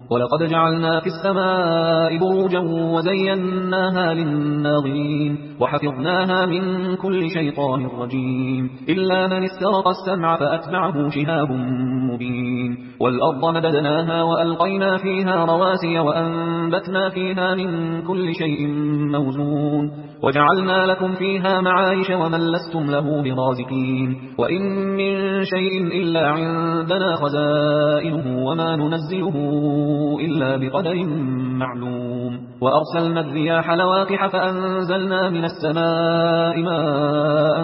ولقد جعلنا في السماء بروجا وزيناها للناظرين وحفظناها من كل شيطان رجيم إلا من استرق السمع فأتبعه شهاب مبين والأرض مددناها وألقينا فيها رواسي وأنبتنا فيها من كل شيء موزون وجعلنا لكم فيها معايش ومن لستم له برازقين وإن من شيء إلا عندنا خزائنه وما ننزله إلا بقدر معلوم وأرسلنا الرياح لواقح فأنزلنا من السماء ماء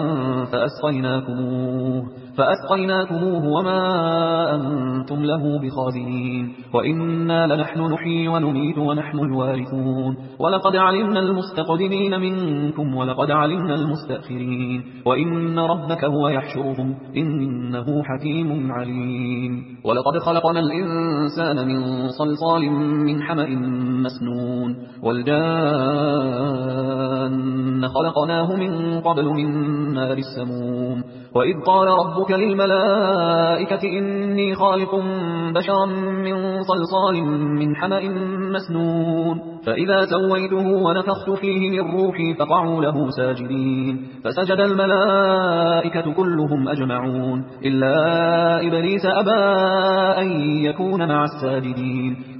فأسقيناكموه وما أنتم له بخازنين وإنا لنحن نحيي ونميت ونحن الوارثون ولقد علمنا المستقدمين منكم ولقد علمنا المستأخرين وإن ربك هو يحشرهم إنه حكيم عليم ولقد خلقنا الإنسان من صلصال من حمأ مسنون والجان خلقناه من قبل من نار السموم وإذ قال ربك للملائكة إني خالق بشرا من صلصال من حمأ مسنون فإذا سويته ونفخت فيه من روحي فقعوا له ساجدين فسجد الملائكة كلهم أجمعون إلا إبليس أبى أن يكون مع الساجدين